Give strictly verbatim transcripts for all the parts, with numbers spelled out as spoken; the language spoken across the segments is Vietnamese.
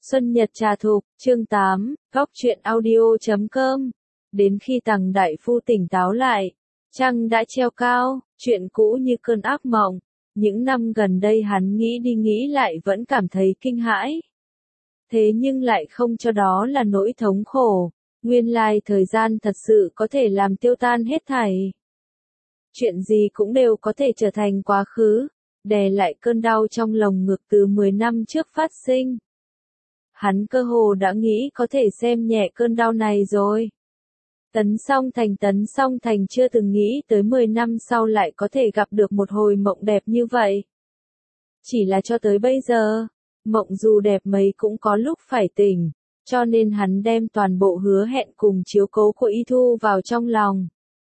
Xuân Nhật Trà Thục, chương tám, góc truyện audio chấm com. Đến khi Tằng đại phu tỉnh táo lại, trăng đã treo cao, chuyện cũ như cơn ác mộng. Những năm gần đây hắn nghĩ đi nghĩ lại vẫn cảm thấy kinh hãi. Thế nhưng lại không cho đó là nỗi thống khổ. Nguyên lai thời gian thật sự có thể làm tiêu tan hết thảy. Chuyện gì cũng đều có thể trở thành quá khứ, đè lại cơn đau trong lồng ngực từ mười năm trước phát sinh. Hắn cơ hồ đã nghĩ có thể xem nhẹ cơn đau này rồi. Tấn Song Thành Tấn Song Thành chưa từng nghĩ tới mười năm sau lại có thể gặp được một hồi mộng đẹp như vậy. Chỉ là cho tới bây giờ, mộng dù đẹp mấy cũng có lúc phải tỉnh, cho nên hắn đem toàn bộ hứa hẹn cùng chiếu cố của Y Thu vào trong lòng.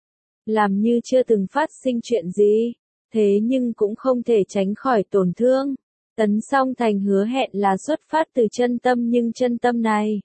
Làm như chưa từng phát sinh chuyện gì, thế nhưng cũng không thể tránh khỏi tổn thương. Tấn Song Thành hứa hẹn là xuất phát từ chân tâm, nhưng chân tâm này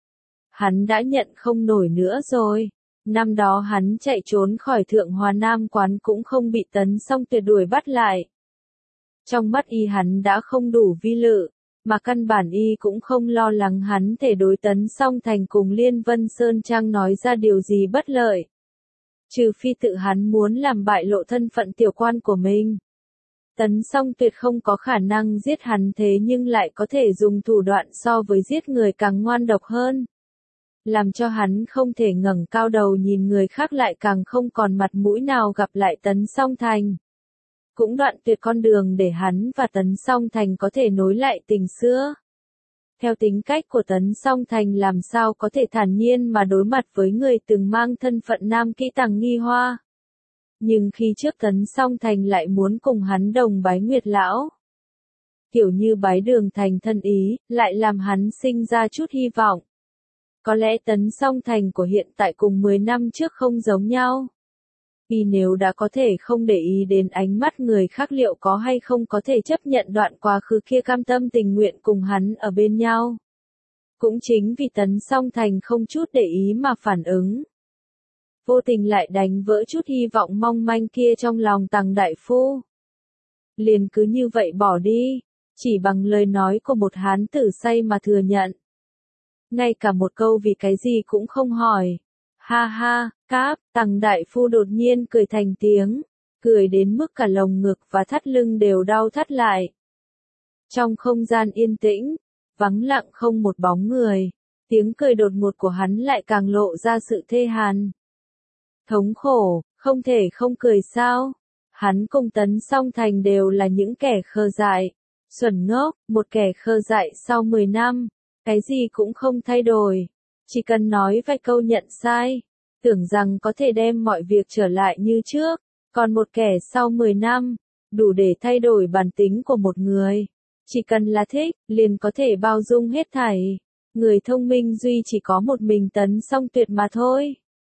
hắn đã nhận không nổi nữa rồi. Năm đó hắn chạy trốn khỏi Thượng Hòa Nam quán cũng không bị Tấn Song Tuyệt đuổi bắt lại. Trong mắt y hắn đã không đủ vi lự, mà căn bản y cũng không lo lắng hắn thể đối Tấn Song Thành cùng Liên Vân Sơn Trang nói ra điều gì bất lợi. Trừ phi tự hắn muốn làm bại lộ thân phận tiểu quan của mình. Tấn Song Tuyệt không có khả năng giết hắn, thế nhưng lại có thể dùng thủ đoạn so với giết người càng ngoan độc hơn. Làm cho hắn không thể ngẩng cao đầu nhìn người khác, lại càng không còn mặt mũi nào gặp lại Tấn Song Thành. Cũng đoạn tuyệt con đường để hắn và Tấn Song Thành có thể nối lại tình xưa. Theo tính cách của Tấn Song Thành làm sao có thể thản nhiên mà đối mặt với người từng mang thân phận nam kỹ Tằng Nghi Hoa. Nhưng khi trước Tấn Song Thành lại muốn cùng hắn đồng bái Nguyệt Lão. Kiểu như bái đường thành thân ý, lại làm hắn sinh ra chút hy vọng. Có lẽ Tấn Song Thành của hiện tại cùng mười năm trước không giống nhau. Vì nếu đã có thể không để ý đến ánh mắt người khác, liệu có hay không có thể chấp nhận đoạn quá khứ kia, cam tâm tình nguyện cùng hắn ở bên nhau. Cũng chính vì Tấn Song Thành không chút để ý mà phản ứng. Vô tình lại đánh vỡ chút hy vọng mong manh kia trong lòng Tằng đại phu. Liền cứ như vậy bỏ đi, chỉ bằng lời nói của một hán tử say mà thừa nhận. Ngay cả một câu vì cái gì cũng không hỏi. Ha ha, cáp, Tằng đại phu đột nhiên cười thành tiếng, cười đến mức cả lồng ngực và thắt lưng đều đau thắt lại. Trong không gian yên tĩnh, vắng lặng không một bóng người, tiếng cười đột ngột của hắn lại càng lộ ra sự thê hàn. Thống khổ, không thể không cười sao? Hắn cùng Tấn Song Thành đều là những kẻ khờ dại, xuẩn ngốc, một kẻ khờ dại sau mười năm, cái gì cũng không thay đổi. Chỉ cần nói vài câu nhận sai, tưởng rằng có thể đem mọi việc trở lại như trước, còn một kẻ sau mười năm, đủ để thay đổi bản tính của một người. Chỉ cần là thích, liền có thể bao dung hết thảy. Người thông minh duy chỉ có một mình Tấn Song Tuyệt mà thôi.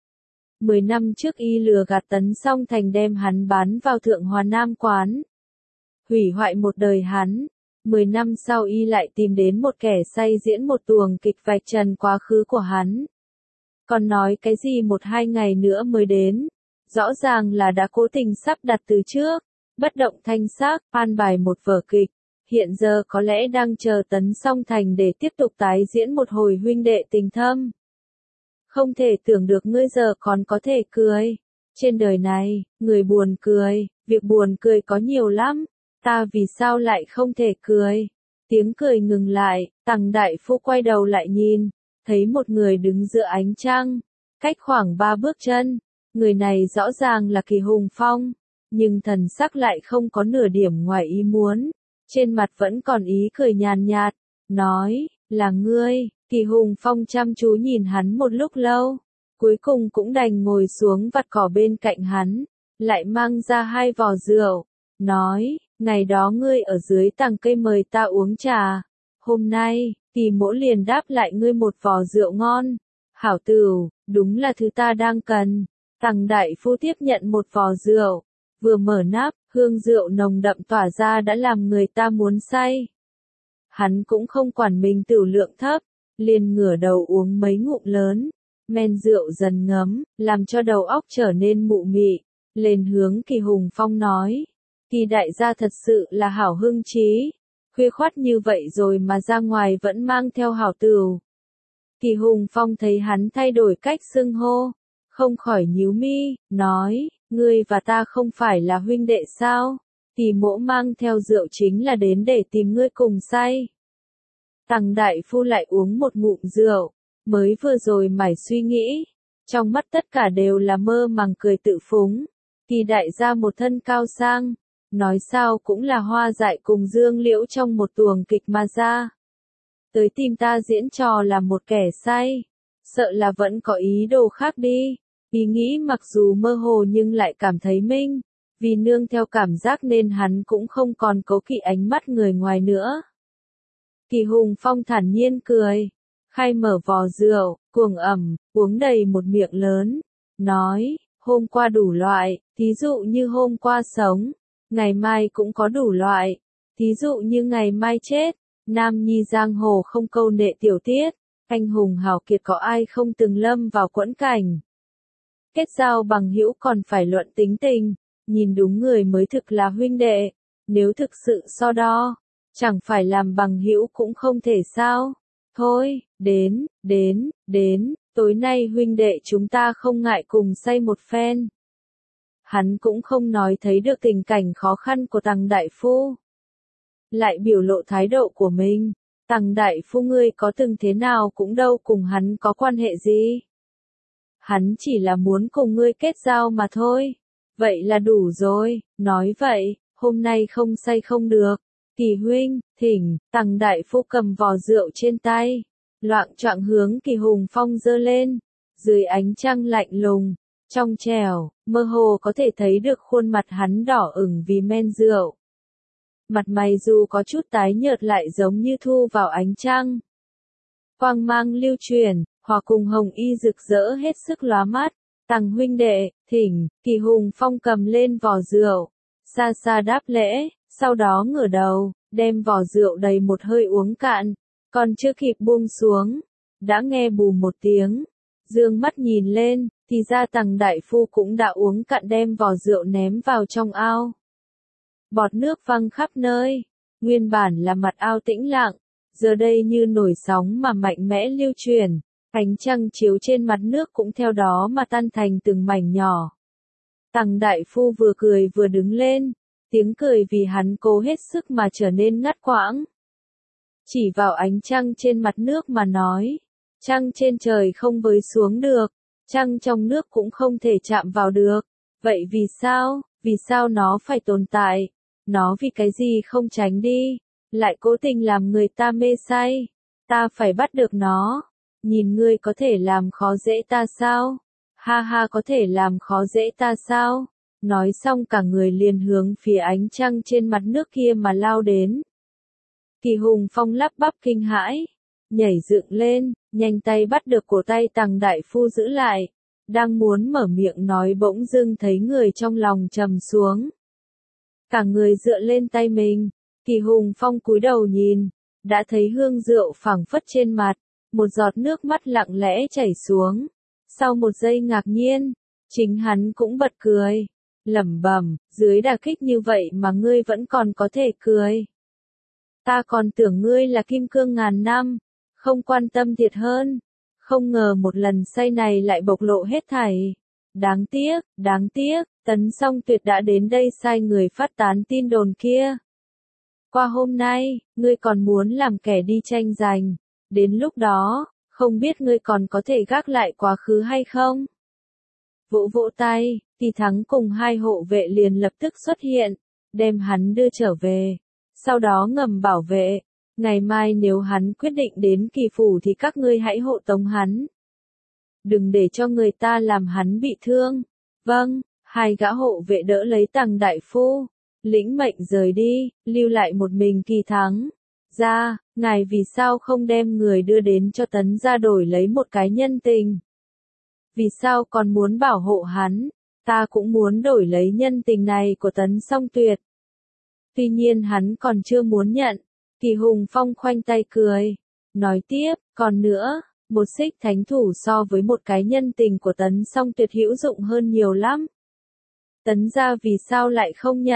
Mười năm trước y lừa gạt Tấn Song Thành đem hắn bán vào Thượng Hòa Nam quán. Hủy hoại một đời hắn. Mười năm sau y lại tìm đến một kẻ say diễn một tuồng kịch vạch trần quá khứ của hắn. Còn nói cái gì một hai ngày nữa mới đến. Rõ ràng là đã cố tình sắp đặt từ trước. Bất động thanh sắc, an bài một vở kịch. Hiện giờ có lẽ đang chờ Tấn Song Thành để tiếp tục tái diễn một hồi huynh đệ tình thâm. Không thể tưởng được ngươi giờ còn có thể cười. Trên đời này, người buồn cười, việc buồn cười có nhiều lắm. Ta vì sao lại không thể cười? Tiếng cười ngừng lại, Tằng đại phu quay đầu lại nhìn, thấy một người đứng giữa ánh trăng, cách khoảng ba bước chân. Người này rõ ràng là Kỳ Hùng Phong, nhưng thần sắc lại không có nửa điểm ngoài ý muốn. Trên mặt vẫn còn ý cười nhàn nhạt, nói, là ngươi. Kỳ Hùng Phong chăm chú nhìn hắn một lúc lâu, cuối cùng cũng đành ngồi xuống vặt cỏ bên cạnh hắn, lại mang ra hai vò rượu, nói, ngày đó ngươi ở dưới tàng cây mời ta uống trà, hôm nay, Kỳ mỗ liền đáp lại ngươi một vò rượu ngon. Hảo tửu, đúng là thứ ta đang cần. Tằng đại phu tiếp nhận một vò rượu, vừa mở nắp, hương rượu nồng đậm tỏa ra đã làm người ta muốn say. Hắn cũng không quản mình tửu lượng thấp, liền ngửa đầu uống mấy ngụm lớn, men rượu dần ngấm, làm cho đầu óc trở nên mụ mị, lên hướng Kỳ Hùng Phong nói, Kỳ đại gia thật sự là hảo hưng trí, khuya khoắt như vậy rồi mà ra ngoài vẫn mang theo hảo tửu. Kỳ Hùng Phong thấy hắn thay đổi cách xưng hô, không khỏi nhíu mi, nói, ngươi và ta không phải là huynh đệ sao? Tỷ mỗ mang theo rượu chính là đến để tìm ngươi cùng say. Tằng đại phu lại uống một ngụm rượu, mới vừa rồi mải suy nghĩ, trong mắt tất cả đều là mơ màng cười tự phúng. Kỳ đại gia một thân cao sang, nói sao cũng là Hoa Dại cùng Dương Liễu trong một tuồng kịch mà ra. Tới tìm ta diễn trò là một kẻ say, sợ là vẫn có ý đồ khác đi. Ý nghĩ mặc dù mơ hồ nhưng lại cảm thấy minh, vì nương theo cảm giác nên hắn cũng không còn cố kỵ ánh mắt người ngoài nữa. Kỳ Hùng Phong thản nhiên cười, khai mở vò rượu, cuồng ẩm, uống đầy một miệng lớn, nói, hôm qua đủ loại, thí dụ như hôm qua sống, ngày mai cũng có đủ loại, thí dụ như ngày mai chết. Nam nhi giang hồ không câu nệ tiểu tiết, anh hùng hào kiệt có ai không từng lâm vào quẫn cảnh. Kết giao bằng hữu còn phải luận tính tình, nhìn đúng người mới thực là huynh đệ, nếu thực sự so đo, chẳng phải làm bằng hữu cũng không thể sao. Thôi, đến, đến, đến, tối nay huynh đệ chúng ta không ngại cùng say một phen. Hắn cũng không nói thấy được tình cảnh khó khăn của Tằng đại phu, lại biểu lộ thái độ của mình. Tằng đại phu ngươi có từng thế nào cũng đâu cùng hắn có quan hệ gì. Hắn chỉ là muốn cùng ngươi kết giao mà thôi. Vậy là đủ rồi, nói vậy, hôm nay không say không được. Kỳ huynh, thỉnh, Tằng đại phu cầm vò rượu trên tay, loạng choạng hướng Kỳ Hùng Phong giơ lên, dưới ánh trăng lạnh lùng, trong trẻo, mơ hồ có thể thấy được khuôn mặt hắn đỏ ửng vì men rượu. Mặt mày dù có chút tái nhợt lại giống như thu vào ánh trăng. Quang mang lưu truyền, hòa cùng hồng y rực rỡ hết sức lóa mắt. Tằng huynh đệ, thỉnh, Kỳ Hùng Phong cầm lên vò rượu, xa xa đáp lễ, sau đó ngửa đầu, đem vò rượu đầy một hơi uống cạn, còn chưa kịp buông xuống, đã nghe bù một tiếng, dương mắt nhìn lên, thì ra Tằng đại phu cũng đã uống cạn đem vò rượu ném vào trong ao. Bọt nước văng khắp nơi, nguyên bản là mặt ao tĩnh lặng, giờ đây như nổi sóng mà mạnh mẽ lưu truyền, ánh trăng chiếu trên mặt nước cũng theo đó mà tan thành từng mảnh nhỏ. Tằng đại phu vừa cười vừa đứng lên, tiếng cười vì hắn cố hết sức mà trở nên ngắt quãng. Chỉ vào ánh trăng trên mặt nước mà nói, trăng trên trời không với xuống được, trăng trong nước cũng không thể chạm vào được, vậy vì sao, vì sao nó phải tồn tại? Nó vì cái gì không tránh đi, lại cố tình làm người ta mê say, ta phải bắt được nó, nhìn ngươi có thể làm khó dễ ta sao, ha ha có thể làm khó dễ ta sao, nói xong cả người liền hướng phía ánh trăng trên mặt nước kia mà lao đến. Kỳ Hùng Phong lắp bắp kinh hãi, nhảy dựng lên, nhanh tay bắt được cổ tay Tằng đại phu giữ lại, đang muốn mở miệng nói bỗng dưng thấy người trong lòng trầm xuống. Cả người dựa lên tay mình, Kỳ Hùng Phong cúi đầu nhìn, đã thấy hương rượu phảng phất trên mặt, một giọt nước mắt lặng lẽ chảy xuống. Sau một giây ngạc nhiên, chính hắn cũng bật cười, lẩm bẩm, dưới đả kích như vậy mà ngươi vẫn còn có thể cười. Ta còn tưởng ngươi là kim cương ngàn năm, không quan tâm thiệt hơn, không ngờ một lần say này lại bộc lộ hết thảy. Đáng tiếc, đáng tiếc, Tấn Song Tuyệt đã đến đây sai người phát tán tin đồn kia. Qua hôm nay, ngươi còn muốn làm kẻ đi tranh giành, đến lúc đó, không biết ngươi còn có thể gác lại quá khứ hay không? Vỗ vỗ tay, Kỳ Thắng cùng hai hộ vệ liền lập tức xuất hiện, đem hắn đưa trở về, sau đó ngầm bảo vệ, ngày mai nếu hắn quyết định đến Kỳ phủ thì các ngươi hãy hộ tống hắn. Đừng để cho người ta làm hắn bị thương. Vâng, hai gã hộ vệ đỡ lấy Tằng đại phu, lĩnh mệnh rời đi, lưu lại một mình Kỳ Thắng. Ra, ngài vì sao không đem người đưa đến cho Tấn gia đổi lấy một cái nhân tình? Vì sao còn muốn bảo hộ hắn? Ta cũng muốn đổi lấy nhân tình này của Tấn Song Tuyệt. Tuy nhiên hắn còn chưa muốn nhận. Kỳ Hùng Phong khoanh tay cười, nói tiếp, còn nữa, một xích thánh thủ so với một cái nhân tình của Tấn Song Tuyệt hữu dụng hơn nhiều lắm. Tấn gia vì sao lại không nhận?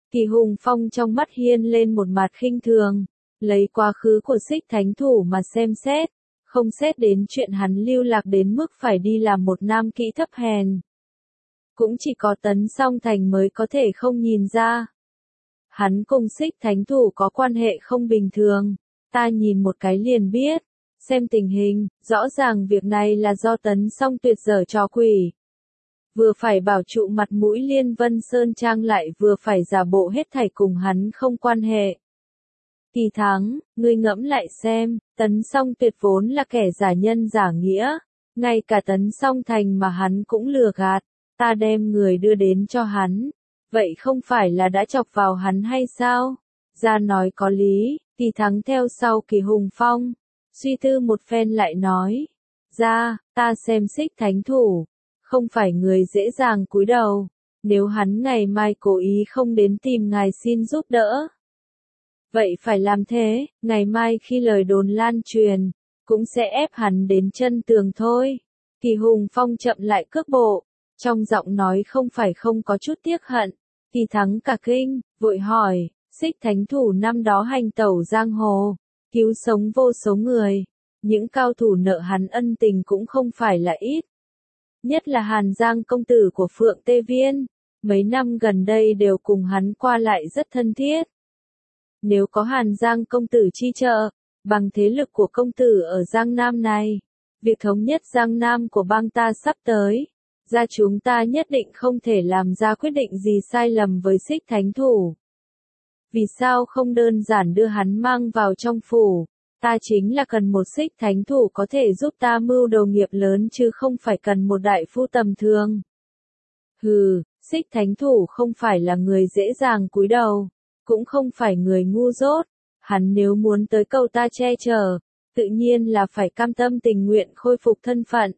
Kỳ Hùng Phong trong mắt hiên lên một mặt khinh thường, lấy quá khứ của Xích Thánh Thủ mà xem xét, không xét đến chuyện hắn lưu lạc đến mức phải đi làm một nam kỹ thấp hèn. Cũng chỉ có Tấn Song Thành mới có thể không nhìn ra. Hắn cùng Xích Thánh Thủ có quan hệ không bình thường, ta nhìn một cái liền biết, xem tình hình, rõ ràng việc này là do Tấn Song Tuyệt giở trò quỷ. Vừa phải bảo trụ mặt mũi Liên Vân Sơn Trang lại vừa phải giả bộ hết thảy cùng hắn không quan hệ. Kỳ Thắng, ngươi ngẫm lại xem, Tấn Song Tuyệt vốn là kẻ giả nhân giả nghĩa, ngay cả Tấn Song Thành mà hắn cũng lừa gạt, ta đem người đưa đến cho hắn, vậy không phải là đã chọc vào hắn hay sao? Ra nói có lý, Kỳ Thắng theo sau Kỳ Hùng Phong, suy tư một phen lại nói, ra, ta xem Xích Thánh Thủ, không phải người dễ dàng cúi đầu, nếu hắn ngày mai cố ý không đến tìm ngài xin giúp đỡ. Vậy phải làm thế, ngày mai khi lời đồn lan truyền, cũng sẽ ép hắn đến chân tường thôi. Kỳ Hùng Phong chậm lại cước bộ, trong giọng nói không phải không có chút tiếc hận. Kỳ Thắng cả kinh, vội hỏi, Xích Thánh Thủ năm đó hành tẩu giang hồ, cứu sống vô số người, những cao thủ nợ hắn ân tình cũng không phải là ít. Nhất là Hàn Giang công tử của Phượng Tê Viên, mấy năm gần đây đều cùng hắn qua lại rất thân thiết. Nếu có Hàn Giang công tử chi trợ, bằng thế lực của công tử ở Giang Nam này, việc thống nhất Giang Nam của bang ta sắp tới, gia chúng ta nhất định không thể làm ra quyết định gì sai lầm với Xích Thánh Thủ. Vì sao không đơn giản đưa hắn mang vào trong phủ, ta chính là cần một Xích Thánh Thủ có thể giúp ta mưu đầu nghiệp lớn chứ không phải cần một đại phu tầm thường. Hừ, Xích Thánh Thủ không phải là người dễ dàng cúi đầu, cũng không phải người ngu dốt, hắn nếu muốn tới cầu ta che chở, tự nhiên là phải cam tâm tình nguyện khôi phục thân phận.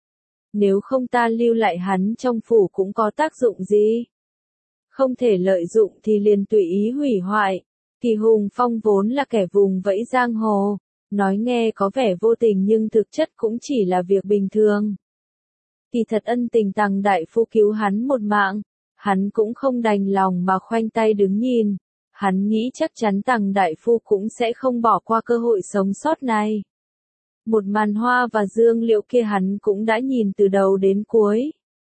Nếu không ta lưu lại hắn trong phủ cũng có tác dụng gì? Không thể lợi dụng thì liền tùy ý hủy hoại. Kỳ Hùng Phong vốn là kẻ vùng vẫy giang hồ, nói nghe có vẻ vô tình nhưng thực chất cũng chỉ là việc bình thường. Kỳ thật ân tình Tằng đại phu cứu hắn một mạng, hắn cũng không đành lòng mà khoanh tay đứng nhìn. Hắn nghĩ chắc chắn Tằng đại phu cũng sẽ không bỏ qua cơ hội sống sót này. Một màn hoa và dương liệu kia hắn cũng đã nhìn từ đầu đến cuối.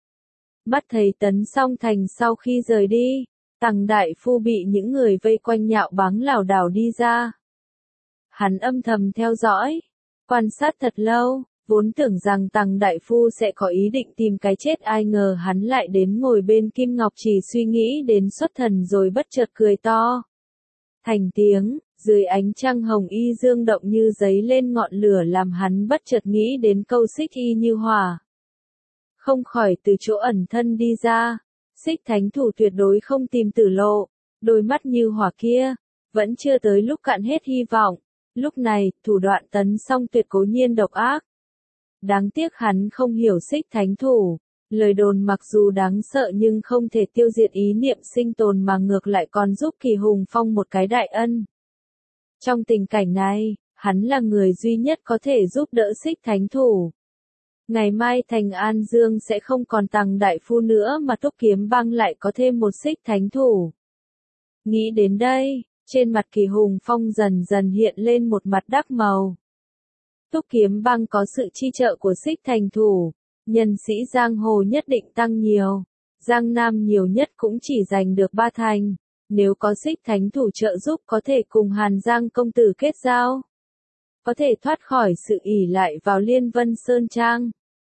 Mắt thấy Tấn Song Thành sau khi rời đi, Tằng đại phu bị những người vây quanh nhạo báng lảo đảo đi ra. Hắn âm thầm theo dõi, quan sát thật lâu, vốn tưởng rằng Tằng đại phu sẽ có ý định tìm cái chết, ai ngờ hắn lại đến ngồi bên Kim Ngọc Chỉ suy nghĩ đến xuất thần rồi bất chợt cười to. Thành tiếng, dưới ánh trăng hồng y dương động như giấy lên ngọn lửa làm hắn bất chợt nghĩ đến câu xích y như hỏa. Không khỏi từ chỗ ẩn thân đi ra, Xích Thánh Thủ tuyệt đối không tìm tử lộ, đôi mắt như hỏa kia, vẫn chưa tới lúc cạn hết hy vọng. Lúc này, thủ đoạn Tấn Song Tuyệt cố nhiên độc ác. Đáng tiếc hắn không hiểu Xích Thánh Thủ, lời đồn mặc dù đáng sợ nhưng không thể tiêu diệt ý niệm sinh tồn mà ngược lại còn giúp Kỳ Hùng Phong một cái đại ân. Trong tình cảnh này, hắn là người duy nhất có thể giúp đỡ Xích Thánh Thủ. Ngày mai thành An Dương sẽ không còn Tằng đại phu nữa mà Túc Kiếm Bang lại có thêm một Xích Thánh Thủ. Nghĩ đến đây, trên mặt Kỳ Hùng Phong dần dần hiện lên một mặt đắc màu. Túc Kiếm Bang có sự chi trợ của Xích Thánh Thủ, nhân sĩ giang hồ nhất định tăng nhiều. Giang Nam nhiều nhất cũng chỉ giành được ba thành, nếu có Xích Thánh Thủ trợ giúp có thể cùng Hàn Giang công tử kết giao. Có thể thoát khỏi sự ỷ lại vào Liên Vân Sơn Trang.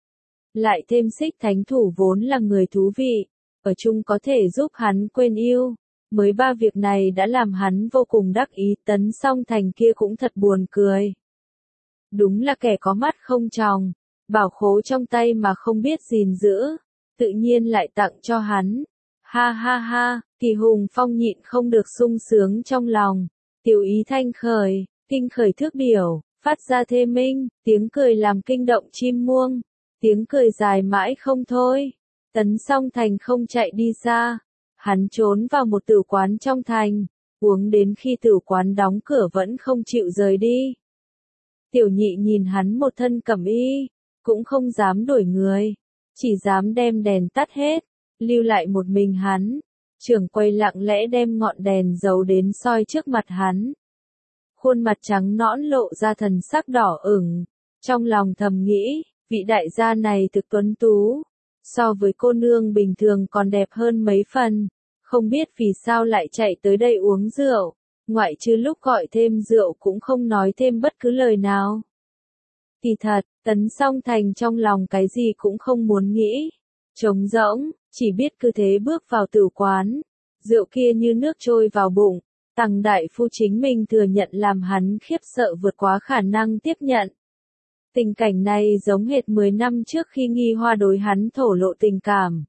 Lại thêm Xích Thánh Thủ vốn là người thú vị, ở chung có thể giúp hắn quên yêu. Mới ba việc này đã làm hắn vô cùng đắc ý. Tấn Song Thành kia cũng thật buồn cười. Đúng là kẻ có mắt không tròng, bảo khố trong tay mà không biết gìn giữ, tự nhiên lại tặng cho hắn. Ha ha ha, Kỳ Hùng Phong nhịn không được sung sướng trong lòng. Tiểu ý thanh khởi, kinh khởi thước biểu, phát ra thê minh, tiếng cười làm kinh động chim muông. Tiếng cười dài mãi không thôi. Tấn Song Thành không chạy đi xa. Hắn trốn vào một tử quán trong thành, uống đến khi tử quán đóng cửa vẫn không chịu rời đi. Tiểu nhị nhìn hắn một thân cẩm y, cũng không dám đuổi người, chỉ dám đem đèn tắt hết, lưu lại một mình hắn. Trưởng quầy lặng lẽ đem ngọn đèn dầu đến soi trước mặt hắn. Khuôn mặt trắng nõn lộ ra thần sắc đỏ ửng, trong lòng thầm nghĩ, vị đại gia này thực tuấn tú, so với cô nương bình thường còn đẹp hơn mấy phần, không biết vì sao lại chạy tới đây uống rượu, ngoại trừ lúc gọi thêm rượu cũng không nói thêm bất cứ lời nào. Kỳ thật, Tấn Song Thành trong lòng cái gì cũng không muốn nghĩ, trống rỗng, chỉ biết cứ thế bước vào tử quán, rượu kia như nước trôi vào bụng, Tằng đại phu chính mình thừa nhận làm hắn khiếp sợ vượt quá khả năng tiếp nhận. Tình cảnh này giống hệt mười năm trước khi Nghi Hoa đối hắn thổ lộ tình cảm.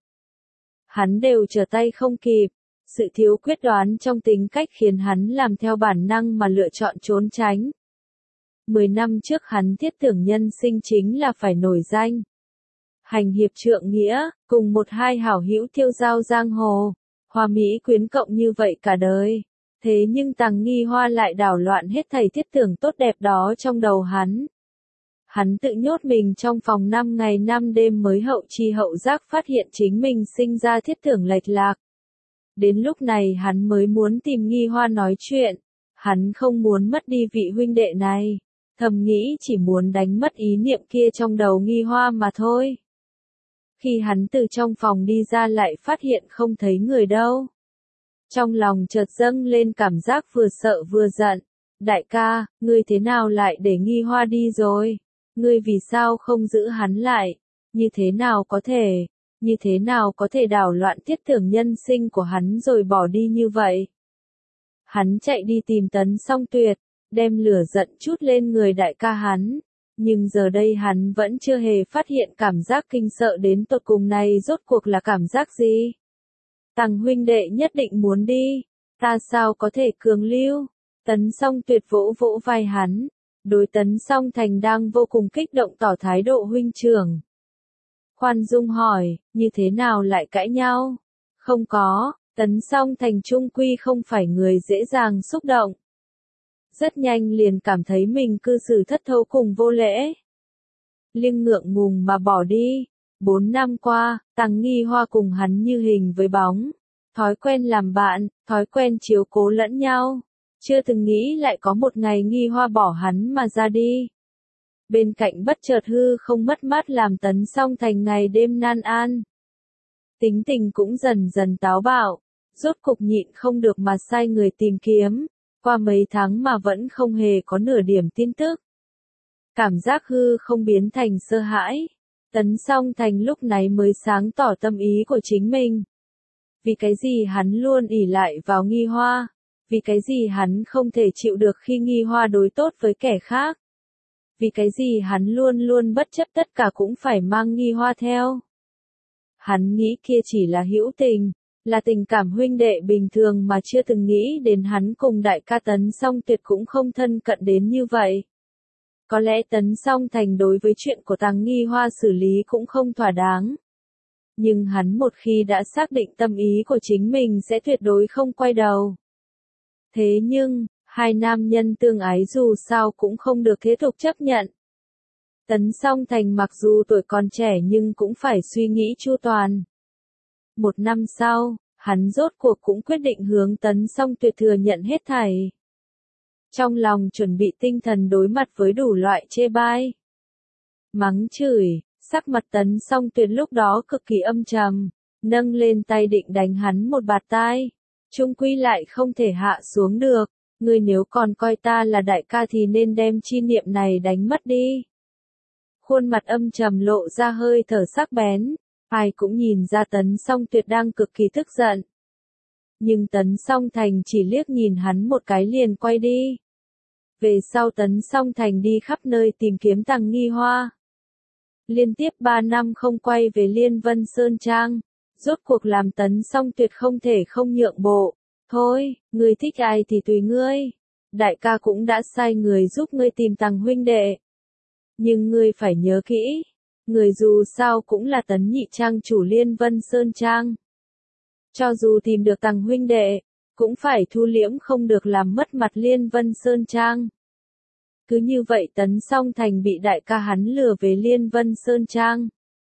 Hắn đều trở tay không kịp, sự thiếu quyết đoán trong tính cách khiến hắn làm theo bản năng mà lựa chọn trốn tránh. Mười năm trước hắn thiết tưởng nhân sinh chính là phải nổi danh. Hành hiệp trượng nghĩa, cùng một hai hảo hữu tiêu giao giang hồ, hoa mỹ quyến cộng như vậy cả đời. Thế nhưng Tằng Nghi Hoa lại đảo loạn hết thảy thiết tưởng tốt đẹp đó trong đầu hắn. Hắn tự nhốt mình trong phòng năm ngày năm đêm mới hậu chi hậu giác phát hiện chính mình sinh ra thiết tưởng lệch lạc. Đến lúc này hắn mới muốn tìm Nghi Hoa nói chuyện, hắn không muốn mất đi vị huynh đệ này, thầm nghĩ chỉ muốn đánh mất ý niệm kia trong đầu Nghi Hoa mà thôi. Khi hắn từ trong phòng đi ra lại phát hiện không thấy người đâu. Trong lòng chợt dâng lên cảm giác vừa sợ vừa giận. Đại ca, ngươi thế nào lại để Nghi Hoa đi rồi? Ngươi vì sao không giữ hắn lại? Như thế nào có thể? Như thế nào có thể đảo loạn thiết tưởng nhân sinh của hắn rồi bỏ đi như vậy? Hắn chạy đi tìm Tấn Song Tuyệt, đem lửa giận chút lên người đại ca hắn. Nhưng giờ đây hắn vẫn chưa hề phát hiện cảm giác kinh sợ đến tột cùng này rốt cuộc là cảm giác gì? Tằng huynh đệ nhất định muốn đi, ta sao có thể cường lưu? Tấn Song Tuyệt vỗ vỗ vai hắn, đối Tấn Song Thành đang vô cùng kích động tỏ thái độ huynh trưởng. Khoan dung hỏi, như thế nào lại cãi nhau? Không có, Tấn Song Thành trung quy không phải người dễ dàng xúc động. Rất nhanh liền cảm thấy mình cư xử thất thố cùng vô lễ. Liêng ngượng ngùng mà bỏ đi. Bốn năm qua, Tằng Nghi Hoa cùng hắn như hình với bóng. Thói quen làm bạn, thói quen chiếu cố lẫn nhau. Chưa từng nghĩ lại có một ngày Nghi Hoa bỏ hắn mà ra đi. Bên cạnh bất chợt hư không mất mát làm Tấn Song Thành ngày đêm nan an. Tính tình cũng dần dần táo bạo, rốt cục nhịn không được mà sai người tìm kiếm. Qua mấy tháng mà vẫn không hề có nửa điểm tin tức. Cảm giác hư không biến thành sợ hãi. Tấn Song Thành lúc này mới sáng tỏ tâm ý của chính mình. Vì cái gì hắn luôn ỷ lại vào Nghi Hoa? Vì cái gì hắn không thể chịu được khi Nghi Hoa đối tốt với kẻ khác? Vì cái gì hắn luôn luôn bất chấp tất cả cũng phải mang Nghi Hoa theo? Hắn nghĩ kia chỉ là hữu tình, là tình cảm huynh đệ bình thường mà chưa từng nghĩ đến hắn cùng đại ca Tấn Song Tuyệt cũng không thân cận đến như vậy. Có lẽ Tấn Song Thành đối với chuyện của Tằng Nghi Hoa xử lý cũng không thỏa đáng. Nhưng hắn một khi đã xác định tâm ý của chính mình sẽ tuyệt đối không quay đầu. Thế nhưng, hai nam nhân tương ái dù sao cũng không được thế tục chấp nhận. Tấn Song Thành mặc dù tuổi còn trẻ nhưng cũng phải suy nghĩ chu toàn. Một năm sau, hắn rốt cuộc cũng quyết định hướng Tấn Song Tuyệt thừa nhận hết thảy. Trong lòng chuẩn bị tinh thần đối mặt với đủ loại chê bai. Mắng chửi, sắc mặt Tấn Song Tuyệt lúc đó cực kỳ âm trầm, nâng lên tay định đánh hắn một bạt tai. Chung quy lại không thể hạ xuống được, ngươi nếu còn coi ta là đại ca thì nên đem chi niệm này đánh mất đi. Khuôn mặt âm trầm lộ ra hơi thở sắc bén, ai cũng nhìn ra Tấn Song Tuyệt đang cực kỳ tức giận. Nhưng Tấn Song Thành chỉ liếc nhìn hắn một cái liền quay đi. Về sau Tấn Song Thành đi khắp nơi tìm kiếm Tằng Nghi Hoa. Liên tiếp ba năm không quay về Liên Vân Sơn Trang, rốt cuộc làm Tấn Song Tuyệt không thể không nhượng bộ. Thôi, ngươi thích ai thì tùy ngươi. Đại ca cũng đã sai người giúp ngươi tìm Tằng huynh đệ. Nhưng ngươi phải nhớ kỹ, người dù sao cũng là Tấn nhị trang chủ Liên Vân Sơn Trang. Cho dù tìm được Tằng huynh đệ, cũng phải thu liễm không được làm mất mặt Liên Vân Sơn Trang. Cứ như vậy Tấn Song Thành bị đại ca hắn lừa về Liên Vân Sơn Trang.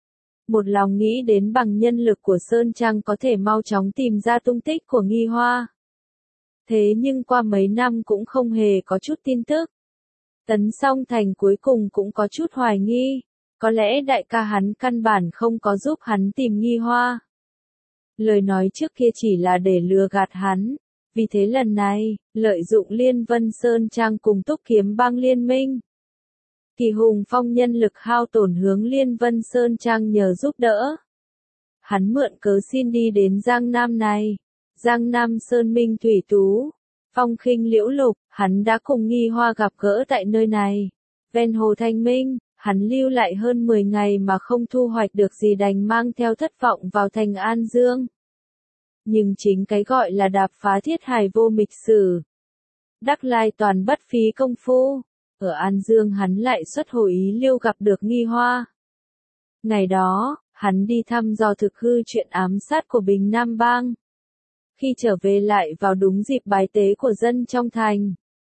một lòng nghĩ đến bằng nhân lực của Sơn Trang có thể mau chóng tìm ra tung tích của Nghi Hoa. Thế nhưng qua mấy năm cũng không hề có chút tin tức. Tấn Song Thành cuối cùng cũng có chút hoài nghi, có lẽ đại ca hắn căn bản không có giúp hắn tìm Nghi Hoa. Lời nói trước kia chỉ là để lừa gạt hắn, vì thế lần này, lợi dụng Liên Vân Sơn Trang cùng Túc Kiếm Bang liên minh. Kỳ Hùng Phong nhân lực hao tổn hướng Liên Vân Sơn Trang nhờ giúp đỡ. Hắn mượn cớ xin đi đến Giang Nam này. Giang Nam Sơn Minh Thủy Tú, Phong Khinh Liễu Lục, hắn đã cùng Nghi Hoa gặp gỡ tại nơi này. Ven Hồ Thanh Minh, hắn lưu lại hơn mười ngày mà không thu hoạch được gì đành mang theo thất vọng vào thành An Dương. Nhưng chính cái gọi là đạp phá thiết hài vô mịch sử. Đắc lai toàn bất phí công phu. Ở An Dương hắn lại xuất hồi ý liêu gặp được Nghi Hoa. Ngày đó, hắn đi thăm dò thực hư chuyện ám sát của Bình Nam Bang. Khi trở về lại vào đúng dịp bái tế của dân trong thành.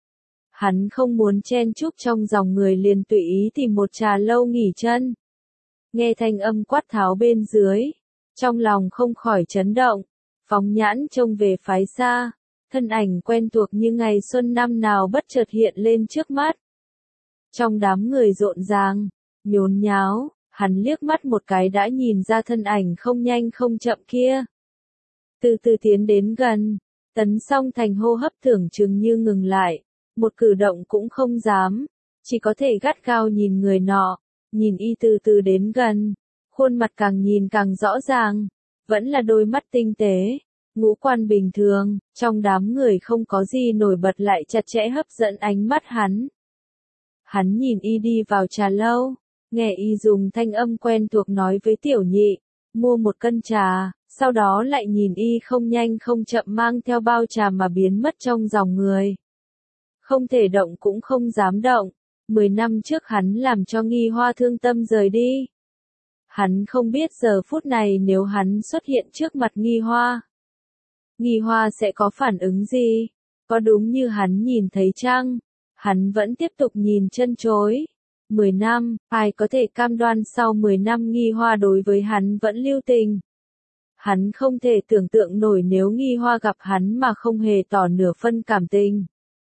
Hắn không muốn chen chúc trong dòng người liền tùy ý tìm một trà lâu nghỉ chân. Nghe thanh âm quát tháo bên dưới, trong lòng không khỏi chấn động, phóng nhãn trông về phái xa, thân ảnh quen thuộc như ngày xuân năm nào bất chợt hiện lên trước mắt. Trong đám người rộn ràng, nhốn nháo, hắn liếc mắt một cái đã nhìn ra thân ảnh không nhanh không chậm kia. Từ từ tiến đến gần, Tấn Song Thành hô hấp tưởng chừng như ngừng lại, một cử động cũng không dám, chỉ có thể gắt gao nhìn người nọ, nhìn y từ từ đến gần, khuôn mặt càng nhìn càng rõ ràng, vẫn là đôi mắt tinh tế, ngũ quan bình thường, trong đám người không có gì nổi bật lại chặt chẽ hấp dẫn ánh mắt hắn. Hắn nhìn y đi vào trà lâu, nghe y dùng thanh âm quen thuộc nói với tiểu nhị, mua một cân trà. Sau đó lại nhìn y không nhanh không chậm mang theo bao trà mà biến mất trong dòng người. Không thể động cũng không dám động, mười năm trước hắn làm cho Nghi Hoa thương tâm rời đi. Hắn không biết giờ phút này nếu hắn xuất hiện trước mặt Nghi Hoa. Nghi Hoa sẽ có phản ứng gì? Có đúng như hắn nhìn thấy chăng? Hắn vẫn tiếp tục nhìn chân chối. Mười năm, ai có thể cam đoan sau mười năm Nghi Hoa đối với hắn vẫn lưu tình. Hắn không thể tưởng tượng nổi nếu Nghi Hoa gặp hắn mà không hề tỏ nửa phân cảm tình.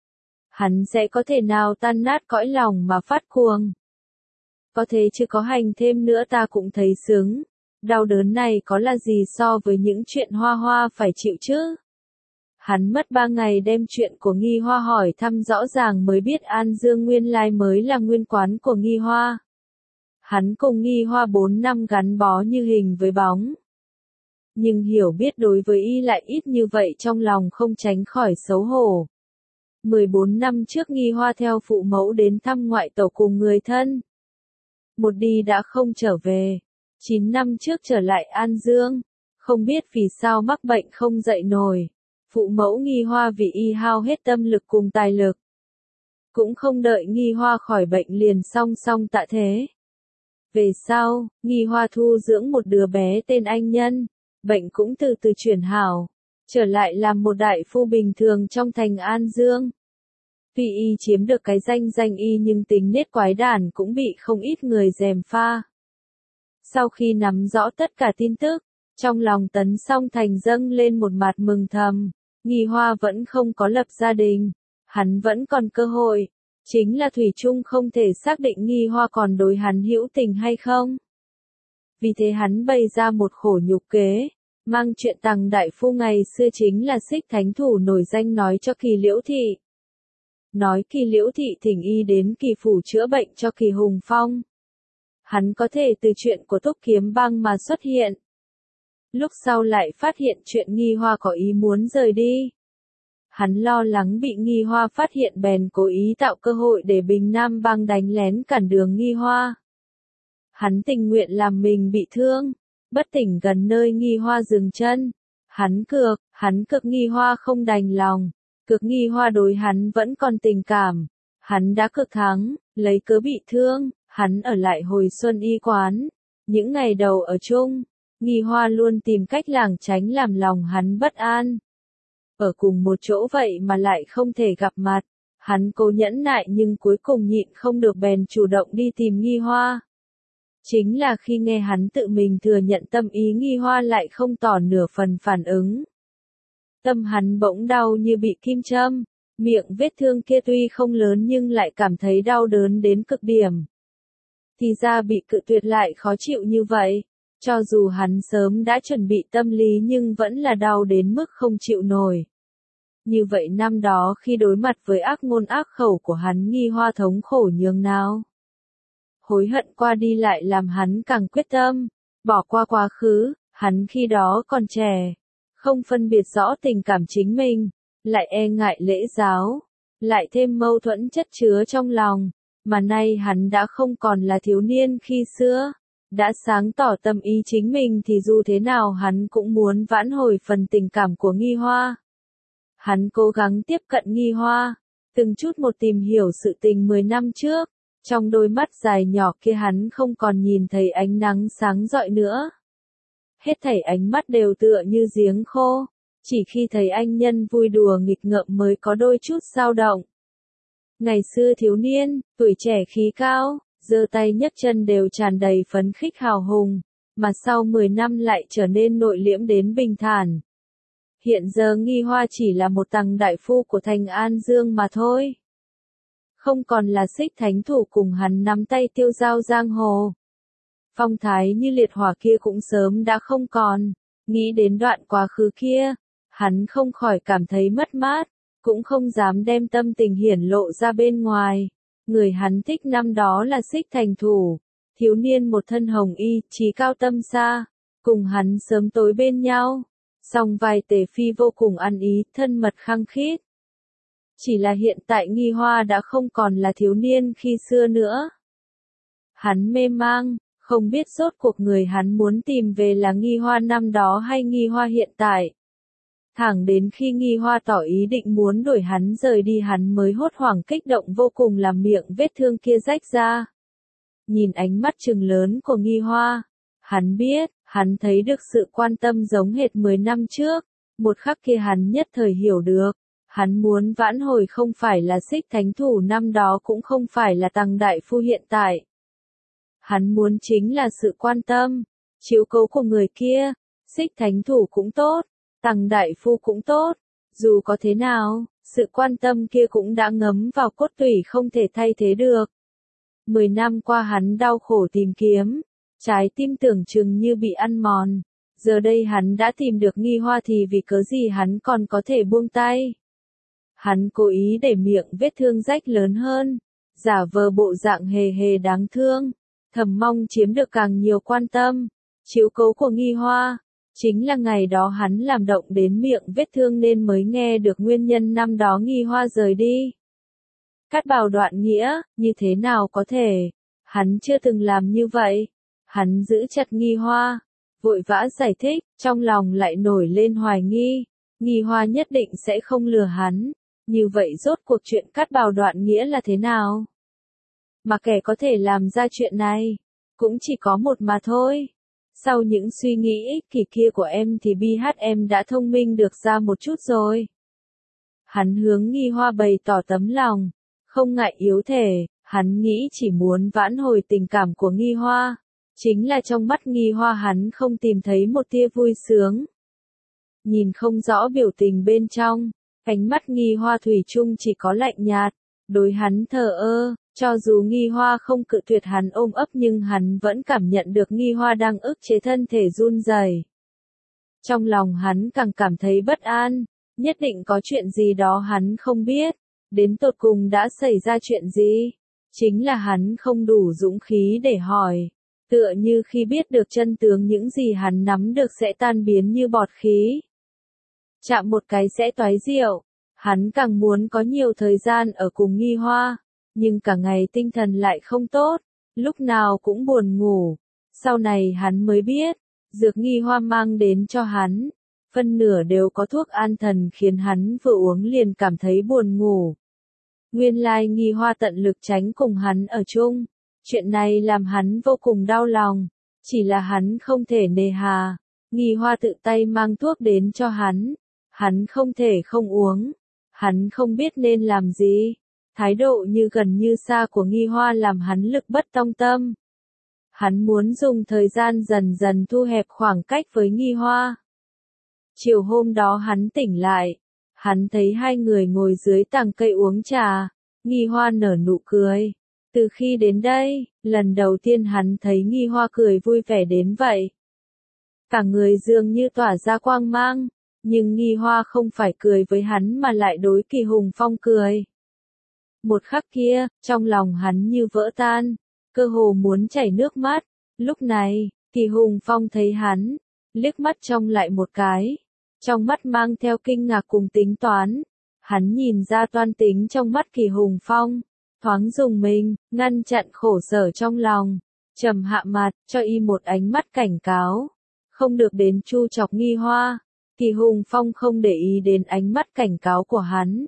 Hắn sẽ có thể nào tan nát cõi lòng mà phát cuồng. Có thế chứ có hành thêm nữa ta cũng thấy sướng. Đau đớn này có là gì so với những chuyện Hoa Hoa phải chịu chứ? Hắn mất ba ngày đem chuyện của Nghi Hoa hỏi thăm rõ ràng mới biết An Dương nguyên lai mới là nguyên quán của Nghi Hoa. Hắn cùng Nghi Hoa bốn năm gắn bó như hình với bóng. Nhưng hiểu biết đối với y lại ít như vậy trong lòng không tránh khỏi xấu hổ. mười bốn năm trước Nghi Hoa theo phụ mẫu đến thăm ngoại tổ cùng người thân. Một đi đã không trở về. chín năm trước trở lại An Dương. Không biết vì sao mắc bệnh không dậy nổi. Phụ mẫu Nghi Hoa vì y hao hết tâm lực cùng tài lực. Cũng không đợi Nghi Hoa khỏi bệnh liền song song tạ thế. Về sau, Nghi Hoa thu dưỡng một đứa bé tên Anh Nhân. Bệnh cũng từ từ chuyển hảo, trở lại làm một đại phu bình thường trong thành An Dương. Vì y chiếm được cái danh danh y nhưng tính nết quái đản cũng bị không ít người gièm pha. Sau khi nắm rõ tất cả tin tức, trong lòng Tấn Song Thành dâng lên một mặt mừng thầm, Nghi Hoa vẫn không có lập gia đình, hắn vẫn còn cơ hội, chính là thủy chung không thể xác định Nghi Hoa còn đối hắn hữu tình hay không. Vì thế hắn bày ra một khổ nhục kế, mang chuyện Tằng đại phu ngày xưa chính là Xích Thánh thủ nổi danh nói cho Kỳ Liễu Thị. Nói Kỳ Liễu Thị thỉnh y đến Kỳ phủ chữa bệnh cho Kỳ Hùng Phong. Hắn có thể từ chuyện của Túc Kiếm Bang mà xuất hiện. Lúc sau lại phát hiện chuyện Nghi Hoa có ý muốn rời đi. Hắn lo lắng bị Nghi Hoa phát hiện bèn cố ý tạo cơ hội để Bình Nam Bang đánh lén cản đường Nghi Hoa. Hắn tình nguyện làm mình bị thương, bất tỉnh gần nơi Nghi Hoa dừng chân. Hắn cược, hắn cược Nghi Hoa không đành lòng, cược Nghi Hoa đối hắn vẫn còn tình cảm. Hắn đã cược thắng, lấy cớ bị thương, hắn ở lại hồi xuân y quán. Những ngày đầu ở chung, Nghi Hoa luôn tìm cách lảng tránh làm lòng hắn bất an. Ở cùng một chỗ vậy mà lại không thể gặp mặt. Hắn cố nhẫn nại nhưng cuối cùng nhịn không được bèn chủ động đi tìm Nghi Hoa. Chính là khi nghe hắn tự mình thừa nhận tâm ý Nghi Hoa lại không tỏ nửa phần phản ứng. Tâm hắn bỗng đau như bị kim châm, miệng vết thương kia tuy không lớn nhưng lại cảm thấy đau đớn đến cực điểm. Thì ra bị cự tuyệt lại khó chịu như vậy, cho dù hắn sớm đã chuẩn bị tâm lý nhưng vẫn là đau đến mức không chịu nổi. Như vậy năm đó khi đối mặt với ác ngôn ác khẩu của hắn Nghi Hoa thống khổ nhường nào. Hối hận qua đi lại làm hắn càng quyết tâm, bỏ qua quá khứ, hắn khi đó còn trẻ, không phân biệt rõ tình cảm chính mình, lại e ngại lễ giáo, lại thêm mâu thuẫn chất chứa trong lòng, mà nay hắn đã không còn là thiếu niên khi xưa, đã sáng tỏ tâm ý chính mình thì dù thế nào hắn cũng muốn vãn hồi phần tình cảm của Nghi Hoa. Hắn cố gắng tiếp cận Nghi Hoa, từng chút một tìm hiểu sự tình mười năm trước, trong đôi mắt dài nhỏ kia hắn không còn nhìn thấy ánh nắng sáng rọi nữa. Hết thảy ánh mắt đều tựa như giếng khô, chỉ khi thấy anh nhân vui đùa nghịch ngợm mới có đôi chút dao động. Ngày xưa thiếu niên, tuổi trẻ khí cao, giơ tay nhấc chân đều tràn đầy phấn khích hào hùng, mà sau mười năm lại trở nên nội liễm đến bình thản. Hiện giờ Nghi Hoa chỉ là một tầng đại phu của thành An Dương mà thôi. Không còn là Xích Thánh Thủ cùng hắn nắm tay tiêu giao giang hồ. Phong thái như liệt hỏa kia cũng sớm đã không còn, nghĩ đến đoạn quá khứ kia, hắn không khỏi cảm thấy mất mát, cũng không dám đem tâm tình hiển lộ ra bên ngoài. Người hắn thích năm đó là Xích Thành Thủ, thiếu niên một thân hồng y, trí cao tâm xa, cùng hắn sớm tối bên nhau, song vai tề phi vô cùng ăn ý, thân mật khăng khít. Chỉ là hiện tại Nghi Hoa đã không còn là thiếu niên khi xưa nữa. Hắn mê mang, không biết rốt cuộc người hắn muốn tìm về là Nghi Hoa năm đó hay Nghi Hoa hiện tại. Thẳng đến khi Nghi Hoa tỏ ý định muốn đuổi hắn rời đi hắn mới hốt hoảng kích động vô cùng làm miệng vết thương kia rách ra. Nhìn ánh mắt trừng lớn của Nghi Hoa, hắn biết, hắn thấy được sự quan tâm giống hệt mười năm trước, một khắc kia hắn nhất thời hiểu được. Hắn muốn vãn hồi không phải là Xích Thánh Thủ năm đó cũng không phải là Tằng đại phu hiện tại. Hắn muốn chính là sự quan tâm, chiếu cố của người kia, Xích Thánh Thủ cũng tốt, Tằng đại phu cũng tốt, dù có thế nào, sự quan tâm kia cũng đã ngấm vào cốt tủy không thể thay thế được. Mười năm qua hắn đau khổ tìm kiếm, trái tim tưởng chừng như bị ăn mòn, giờ đây hắn đã tìm được Nghi Hoa thì vì cớ gì hắn còn có thể buông tay. Hắn cố ý để miệng vết thương rách lớn hơn, giả vờ bộ dạng hề hề đáng thương, thầm mong chiếm được càng nhiều quan tâm, chiếu cố của Nghi Hoa. Chính là ngày đó hắn làm động đến miệng vết thương nên mới nghe được nguyên nhân năm đó Nghi Hoa rời đi. Cát Bào đoạn nghĩa, như thế nào có thể? Hắn chưa từng làm như vậy. Hắn giữ chặt Nghi Hoa, vội vã giải thích, trong lòng lại nổi lên hoài nghi. Nghi Hoa nhất định sẽ không lừa hắn. Như vậy rốt cuộc chuyện Cát Bào đoạn nghĩa là thế nào? Mà kẻ có thể làm ra chuyện này, cũng chỉ có một mà thôi. Sau những suy nghĩ ích kỷ kia của em thì bi hát em đã thông minh được ra một chút rồi. Hắn hướng Nghi Hoa bày tỏ tấm lòng, không ngại yếu thể, hắn nghĩ chỉ muốn vãn hồi tình cảm của Nghi Hoa. Chính là trong mắt Nghi Hoa hắn không tìm thấy một tia vui sướng. Nhìn không rõ biểu tình bên trong, ánh mắt Nghi Hoa thủy chung chỉ có lạnh nhạt, đối hắn thờ ơ. Cho dù Nghi Hoa không cự tuyệt hắn ôm ấp nhưng hắn vẫn cảm nhận được Nghi Hoa đang ức chế thân thể run rẩy. Trong lòng hắn càng cảm thấy bất an, nhất định có chuyện gì đó hắn không biết, đến tột cùng đã xảy ra chuyện gì. Chính là hắn không đủ dũng khí để hỏi, tựa như khi biết được chân tướng những gì hắn nắm được sẽ tan biến như bọt khí. Chạm một cái sẽ toái rượu, hắn càng muốn có nhiều thời gian ở cùng Nghi Hoa. Nhưng cả ngày tinh thần lại không tốt, lúc nào cũng buồn ngủ. Sau này hắn mới biết, dược Nghi Hoa mang đến cho hắn, phân nửa đều có thuốc an thần khiến hắn vừa uống liền cảm thấy buồn ngủ. Nguyên lai Nghi Hoa tận lực tránh cùng hắn ở chung, chuyện này làm hắn vô cùng đau lòng, chỉ là hắn không thể nề hà. Nghi Hoa tự tay mang thuốc đến cho hắn, hắn không thể không uống, hắn không biết nên làm gì. Thái độ như gần như xa của Nghi Hoa làm hắn lực bất tòng tâm. Hắn muốn dùng thời gian dần dần thu hẹp khoảng cách với Nghi Hoa. Chiều hôm đó hắn tỉnh lại, hắn thấy hai người ngồi dưới tàng cây uống trà, Nghi Hoa nở nụ cười. Từ khi đến đây, lần đầu tiên hắn thấy Nghi Hoa cười vui vẻ đến vậy. Cả người dường như tỏa ra quang mang, nhưng Nghi Hoa không phải cười với hắn mà lại đối Kỳ Hùng Phong cười. Một khắc kia, trong lòng hắn như vỡ tan, cơ hồ muốn chảy nước mắt. Lúc này, Kỳ Hùng Phong thấy hắn, liếc mắt trông lại một cái, trong mắt mang theo kinh ngạc cùng tính toán. Hắn nhìn ra toan tính trong mắt Kỳ Hùng Phong, thoáng dùng mình, ngăn chặn khổ sở trong lòng, trầm hạ mặt, cho y một ánh mắt cảnh cáo, không được đến chu chọc Nghi Hoa. Kỳ Hùng Phong không để ý đến ánh mắt cảnh cáo của hắn,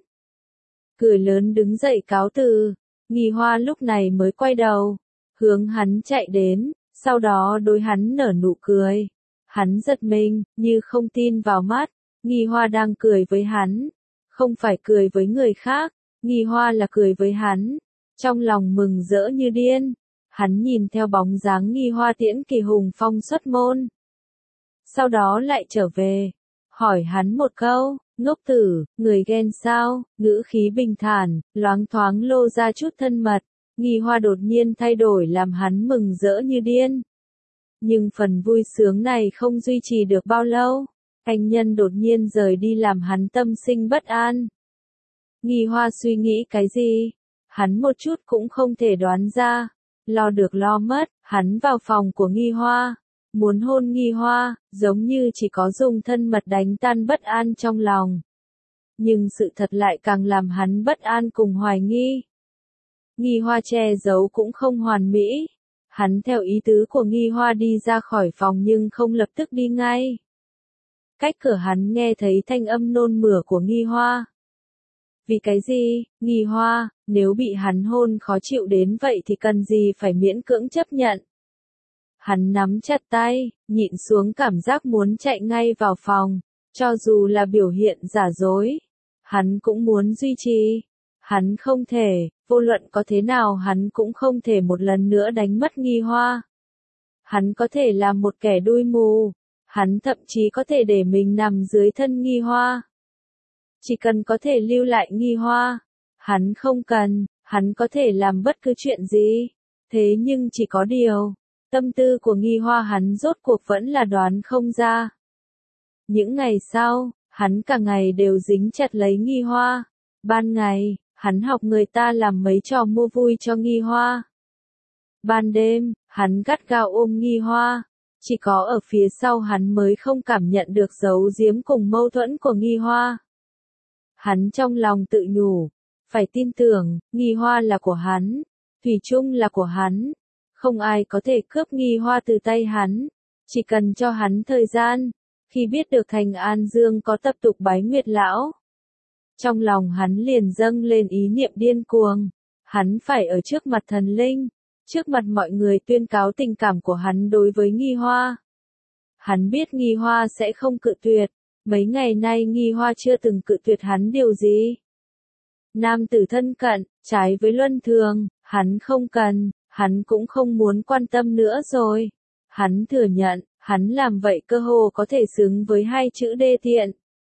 cười lớn đứng dậy cáo từ. Nghi Hoa lúc này mới quay đầu, hướng hắn chạy đến, sau đó đối hắn nở nụ cười. Hắn giật mình, như không tin vào mắt, Nghi Hoa đang cười với hắn, không phải cười với người khác, Nghi Hoa là cười với hắn. Trong lòng mừng rỡ như điên, hắn nhìn theo bóng dáng Nghi Hoa tiễn Kỳ Hùng Phong xuất môn. Sau đó lại trở về, hỏi hắn một câu, ngốc tử, người ghen sao, ngữ khí bình thản, loáng thoáng lô ra chút thân mật. Nghi Hoa đột nhiên thay đổi làm hắn mừng rỡ như điên. Nhưng phần vui sướng này không duy trì được bao lâu, anh nhân đột nhiên rời đi làm hắn tâm sinh bất an. Nghi Hoa suy nghĩ cái gì? Hắn một chút cũng không thể đoán ra. Lo được lo mất, hắn vào phòng của Nghi Hoa, muốn hôn Nghi Hoa, giống như chỉ có dùng thân mật đánh tan bất an trong lòng. Nhưng sự thật lại càng làm hắn bất an cùng hoài nghi. Nghi Hoa che giấu cũng không hoàn mỹ. Hắn theo ý tứ của Nghi Hoa đi ra khỏi phòng nhưng không lập tức đi ngay. Cách cửa hắn nghe thấy thanh âm nôn mửa của Nghi Hoa. Vì cái gì, Nghi Hoa, nếu bị hắn hôn khó chịu đến vậy thì cần gì phải miễn cưỡng chấp nhận. Hắn nắm chặt tay, nhịn xuống cảm giác muốn chạy ngay vào phòng, cho dù là biểu hiện giả dối. Hắn cũng muốn duy trì. Hắn không thể, vô luận có thế nào hắn cũng không thể một lần nữa đánh mất Nghi Hoa. Hắn có thể làm một kẻ đuôi mù, hắn thậm chí có thể để mình nằm dưới thân Nghi Hoa. Chỉ cần có thể lưu lại Nghi Hoa, hắn không cần, hắn có thể làm bất cứ chuyện gì. Thế nhưng chỉ có điều, tâm tư của Nghi Hoa hắn rốt cuộc vẫn là đoán không ra. Những ngày sau, hắn cả ngày đều dính chặt lấy Nghi Hoa. Ban ngày, hắn học người ta làm mấy trò mua vui cho Nghi Hoa. Ban đêm, hắn gắt gao ôm Nghi Hoa. Chỉ có ở phía sau hắn mới không cảm nhận được giấu giếm cùng mâu thuẫn của Nghi Hoa. Hắn trong lòng tự nhủ, phải tin tưởng, Nghi Hoa là của hắn, thủy chung là của hắn. Không ai có thể cướp Nghi Hoa từ tay hắn, chỉ cần cho hắn thời gian. Khi biết được Thành An Dương có tập tục bái Nguyệt Lão, trong lòng hắn liền dâng lên ý niệm điên cuồng. Hắn phải ở trước mặt thần linh, trước mặt mọi người tuyên cáo tình cảm của hắn đối với Nghi Hoa. Hắn biết Nghi Hoa sẽ không cự tuyệt, mấy ngày nay Nghi Hoa chưa từng cự tuyệt hắn điều gì. Nam tử thân cận, trái với luân thường, hắn không cần, hắn cũng không muốn quan tâm nữa rồi. Hắn thừa nhận, hắn làm vậy cơ hồ có thể xứng với hai chữ đê tiện.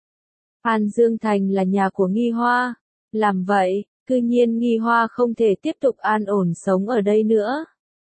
An Dương Thành là nhà của Nghi Hoa, làm vậy, cư nhiên Nghi Hoa không thể tiếp tục an ổn sống ở đây nữa.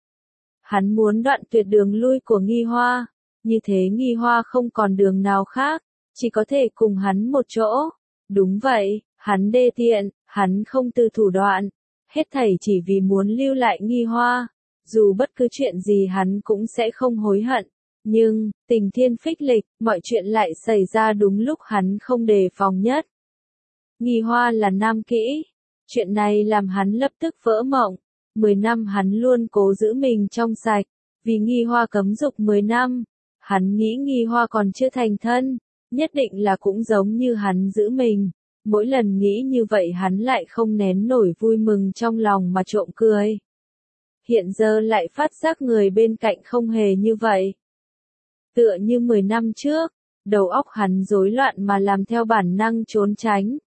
Hắn muốn đoạn tuyệt đường lui của Nghi Hoa, như thế Nghi Hoa không còn đường nào khác, chỉ có thể cùng hắn một chỗ. Đúng vậy, hắn đê tiện, hắn không từ thủ đoạn, hết thảy chỉ vì muốn lưu lại Nghi Hoa, dù bất cứ chuyện gì hắn cũng sẽ không hối hận. Nhưng, tình thiên phích lịch, mọi chuyện lại xảy ra đúng lúc hắn không đề phòng nhất. Nghi Hoa là nam kỹ. Chuyện này làm hắn lập tức vỡ mộng. Mười năm hắn luôn cố giữ mình trong sạch. Vì Nghi Hoa cấm dục mười năm. Hắn nghĩ Nghi Hoa còn chưa thành thân. Nhất định là cũng giống như hắn giữ mình. Mỗi lần nghĩ như vậy hắn lại không nén nổi vui mừng trong lòng mà trộm cười. Hiện giờ lại phát giác người bên cạnh không hề như vậy. Tựa như mười năm trước, đầu óc hắn rối loạn mà làm theo bản năng trốn tránh.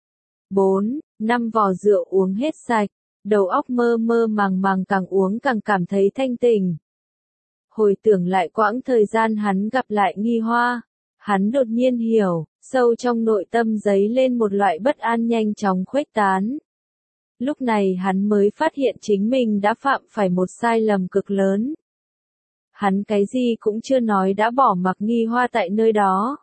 Bốn, năm vò rượu uống hết sạch, đầu óc mơ mơ màng màng càng uống càng cảm thấy thanh tỉnh. hồi tưởng lại quãng thời gian hắn gặp lại Nghi Hoa, hắn đột nhiên hiểu, sâu trong nội tâm dấy lên một loại bất an nhanh chóng khuếch tán. Lúc này hắn mới phát hiện chính mình đã phạm phải một sai lầm cực lớn. Hắn cái gì cũng chưa nói đã bỏ mặc Nghi Hoa tại nơi đó.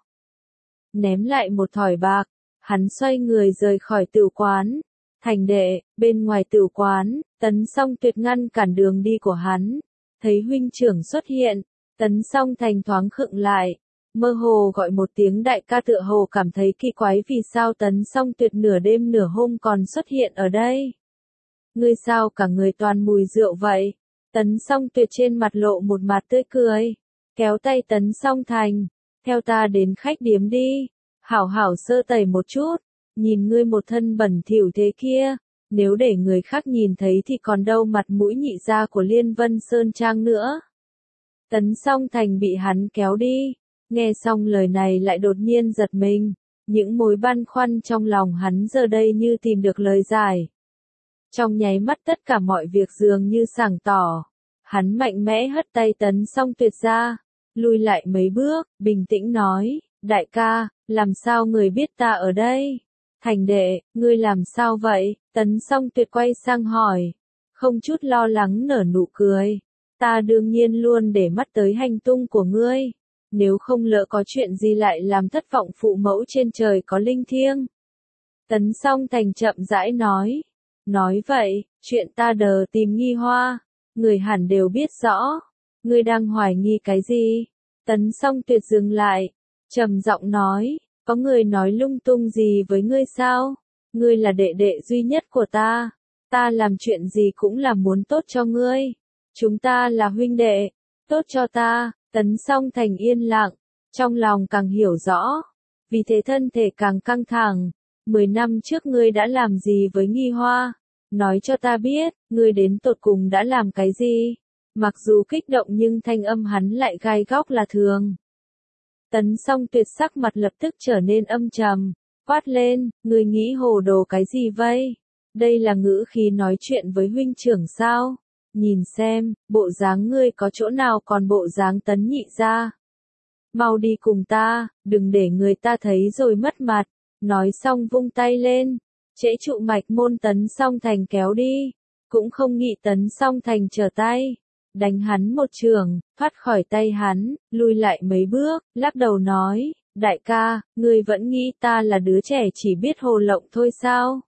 Ném lại một thỏi bạc, hắn xoay người rời khỏi tửu quán. Thành đệ, bên ngoài tửu quán, Tấn Song Tuyệt ngăn cản đường đi của hắn. Thấy huynh trưởng xuất hiện, Tấn Song Thành thoáng khựng lại, mơ hồ gọi một tiếng đại ca, tựa hồ cảm thấy kỳ quái vì sao Tấn Song Tuyệt nửa đêm nửa hôm còn xuất hiện ở đây. Ngươi sao cả người toàn mùi rượu vậy? Tấn Song Tuyệt trên mặt lộ một mặt tươi cười, kéo tay Tấn Song Thành, theo ta đến khách điếm đi, hảo hảo sơ tẩy một chút, nhìn ngươi một thân bẩn thỉu thế kia, nếu để người khác nhìn thấy thì còn đâu mặt mũi nhị gia của Liên Vân Sơn Trang nữa. Tấn Song Thành bị hắn kéo đi, nghe xong lời này lại đột nhiên giật mình, những mối băn khoăn trong lòng hắn giờ đây như tìm được lời giải. Trong nháy mắt tất cả mọi việc dường như sáng tỏ, hắn mạnh mẽ hất tay Tấn Song Tuyệt ra, lùi lại mấy bước, bình tĩnh nói, đại ca, làm sao người biết ta ở đây? Thành đệ, ngươi làm sao vậy? Tấn Song Tuyệt quay sang hỏi, không chút lo lắng nở nụ cười, ta đương nhiên luôn để mắt tới hành tung của ngươi, nếu không lỡ có chuyện gì lại làm thất vọng phụ mẫu trên trời có linh thiêng. Tấn Song Thành chậm rãi nói, nói vậy, chuyện ta đờ tìm Nghi Hoa, người hẳn đều biết rõ, ngươi đang hoài nghi cái gì? Tấn Song Tuyệt dừng lại, trầm giọng nói, có người nói lung tung gì với ngươi sao? Ngươi là đệ đệ duy nhất của ta, ta làm chuyện gì cũng là muốn tốt cho ngươi, chúng ta là huynh đệ, tốt cho ta. Tấn Song Thành yên lặng, trong lòng càng hiểu rõ, vì thế thân thể càng căng thẳng. Mười năm trước ngươi đã làm gì với Nghi Hoa? Nói cho ta biết, ngươi đến tột cùng đã làm cái gì? Mặc dù kích động nhưng thanh âm hắn lại gai góc là thường. Tấn Song Tuyệt sắc mặt lập tức trở nên âm trầm, quát lên, ngươi nghĩ hồ đồ cái gì vậy? Đây là ngữ khí nói chuyện với huynh trưởng sao? Nhìn xem, bộ dáng ngươi có chỗ nào còn bộ dáng Tấn nhị gia. Mau đi cùng ta, đừng để người ta thấy rồi mất mặt. Nói xong vung tay lên, trễ trụ mạch môn Tấn Song Thành kéo đi, cũng không nghĩ Tấn Song Thành trở tay, đánh hắn một trường, thoát khỏi tay hắn, lùi lại mấy bước, lắc đầu nói, đại ca, ngươi vẫn nghĩ ta là đứa trẻ chỉ biết hồ lộng thôi sao?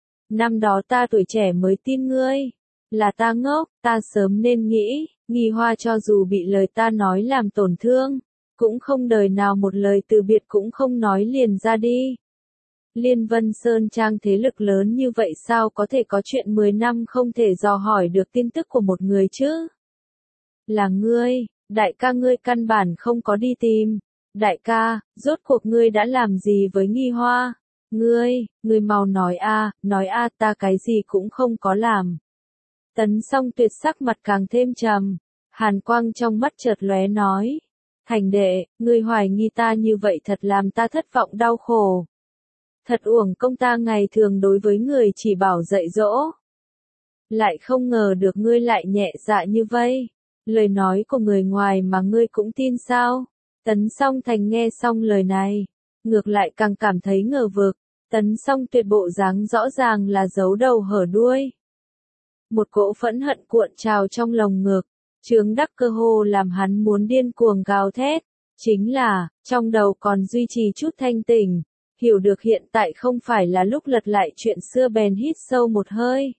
Năm đó ta tuổi trẻ mới tin ngươi, là ta ngốc, ta sớm nên nghĩ, Nghi Hoa cho dù bị lời ta nói làm tổn thương, cũng không đời nào một lời từ biệt cũng không nói liền ra đi. Liên Vân Sơn Trang thế lực lớn như vậy sao có thể có chuyện mười năm không thể dò hỏi được tin tức của một người chứ? Là ngươi, đại ca, ngươi căn bản không có đi tìm. Đại ca, rốt cuộc ngươi đã làm gì với Nghi Hoa? Ngươi, ngươi mau nói a, nói a, ta cái gì cũng không có làm. Tấn Song Tuyệt sắc mặt càng thêm trầm, hàn quang trong mắt chợt lóe nói, thành đệ, ngươi hoài nghi ta như vậy thật làm ta thất vọng đau khổ. Thật uổng công ta ngày thường đối với người chỉ bảo dạy dỗ. Lại không ngờ được ngươi lại nhẹ dạ như vậy. Lời nói của người ngoài mà ngươi cũng tin sao? Tấn Song Thành nghe xong lời này, ngược lại càng cảm thấy ngờ vực. Tấn Song Tuyệt bộ dáng rõ ràng là giấu đầu hở đuôi. Một cỗ phẫn hận cuộn trào trong lồng ngực, chướng đắc cơ hồ làm hắn muốn điên cuồng gào thét. Chính là, trong đầu còn duy trì chút thanh tỉnh, hiểu được hiện tại không phải là lúc lật lại chuyện xưa bèn hít sâu một hơi.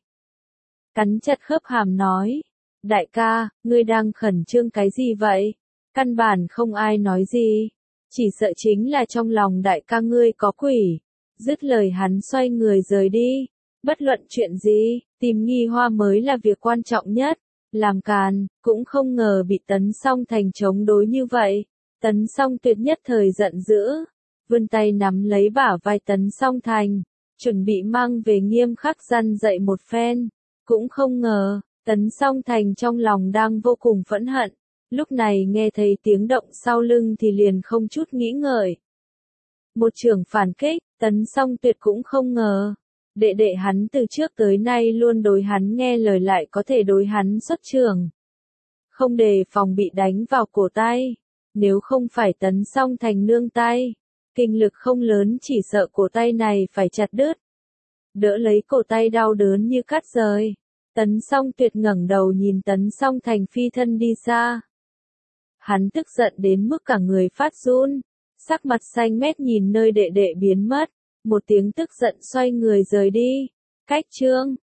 Cắn chặt khớp hàm nói, đại ca, ngươi đang khẩn trương cái gì vậy? Căn bản không ai nói gì, chỉ sợ chính là trong lòng đại ca ngươi có quỷ. Dứt lời hắn xoay người rời đi, bất luận chuyện gì, tìm Nghi Hoa mới là việc quan trọng nhất. Làm càn, cũng không ngờ bị Tấn Song Thành chống đối như vậy. Tấn Song Tuyệt nhất thời giận dữ, vươn tay nắm lấy bả vai Tấn Song Thành, chuẩn bị mang về nghiêm khắc răn dạy một phen. Cũng không ngờ, Tấn Song Thành trong lòng đang vô cùng phẫn hận, lúc này nghe thấy tiếng động sau lưng thì liền không chút nghĩ ngợi. Một trường phản kích, Tấn Song Tuyệt cũng không ngờ, đệ đệ hắn từ trước tới nay luôn đối hắn nghe lời lại có thể đối hắn xuất trường. không đề phòng bị đánh vào cổ tay. Nếu không phải Tấn Song Thành nương tay, kinh lực không lớn chỉ sợ cổ tay này phải chặt đứt. Đỡ lấy cổ tay đau đớn như cắt rời. Tấn Song Tuyệt ngẩng đầu nhìn Tấn Song Thành phi thân đi xa. Hắn tức giận đến mức cả người phát run, sắc mặt xanh mét nhìn nơi đệ đệ biến mất, một tiếng tức giận xoay người rời đi. Cách chương